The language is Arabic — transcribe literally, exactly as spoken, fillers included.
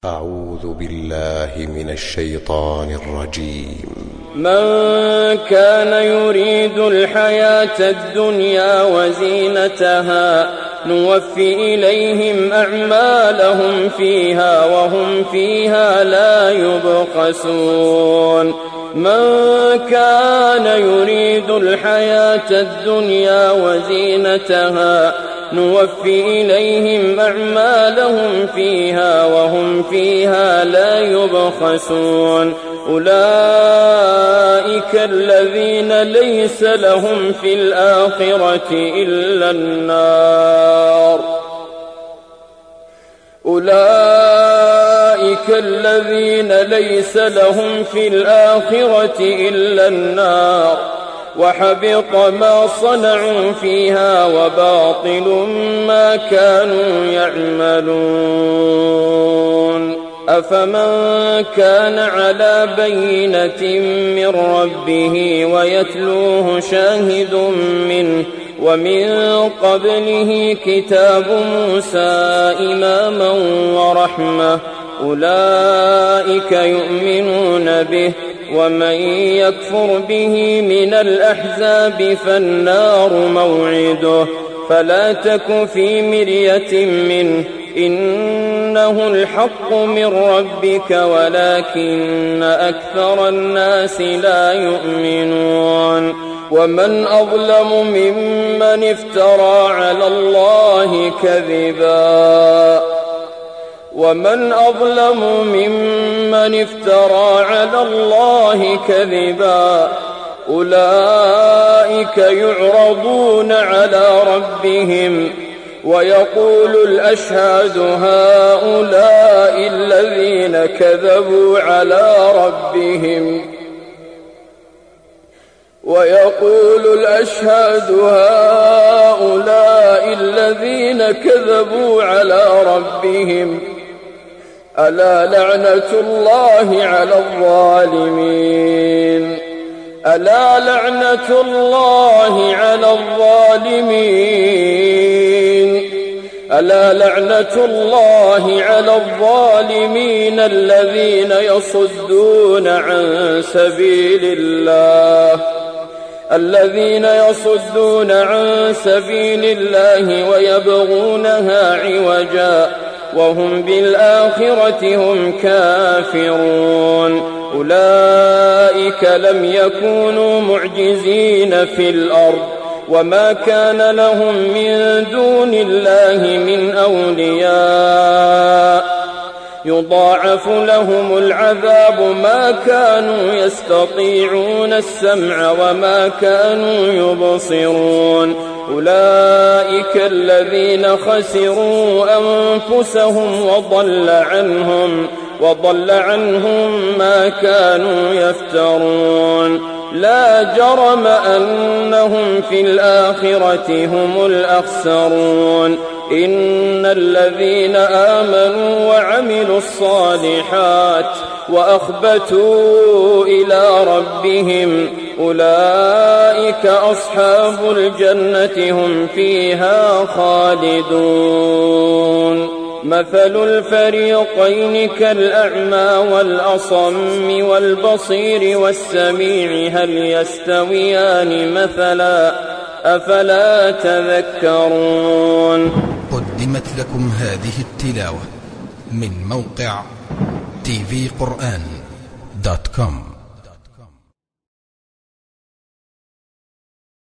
أعوذ بالله من الشيطان الرجيم. من كان يريد الحياة الدنيا وزينتها نوفي إليهم أعمالهم فيها وهم فيها لا يبخسون. من كان يريد الحياة الدنيا وزينتها نوفي إليهم أعمالهم فيها وهم فيها لا يبخسون. أولئك الذين ليس لهم في الآخرة إلا النار أولئك الذين ليس لهم في الآخرة إلا النار وحبط ما صنعوا فيها وباطل ما كانوا يعملون. أفمن كان على بينة من ربه ويتلوه شاهد منه ومن قبله كتاب موسى إماما ورحمة أولئك يؤمنون به ومن يكفر به من الأحزاب فالنار موعده فلا تك في مرية منه إنه الحق من ربك ولكن أكثر الناس لا يؤمنون. ومن أظلم ممن افترى على الله كذبا ومن أظلم ممن افترى على الله كذبا أولئك يعرضون على ربهم ويقول الأشهاد هؤلاء الذين كذبوا على ربهم ويقول الأشهاد هؤلاء الذين كذبوا على ربهم ألا لعنة الله على الظالمين ألا لعنة الله على الظالمين ألا لعنة الله على الظالمين الذين يصدون عن سبيل الله الذين يصدون عن سبيل الله ويبغونها عوجا وهم بالآخرة هم كافرون. أولئك لم يكونوا معجزين في الأرض وما كان لهم من دون الله من أولياء يضاعف لهم العذاب ما كانوا يستطيعون السمع وما كانوا يبصرون. أولئك الذين خسروا أنفسهم وضل عنهم وضل عنهم ما كانوا يفترون. لا جرم أنهم في الآخرة هم الأخسرون. إن الذين آمنوا وعملوا الصالحات وأخبتوا إلى ربهم أولئك أصحاب الجنة هم فيها خالدون. مثل الفريقين كالأعمى والأصم والبصير والسميع هل يستويان مثلا أفلا تذكرون. قدمت لكم هذه التلاوة من موقع تي في قرآن دوت كوم.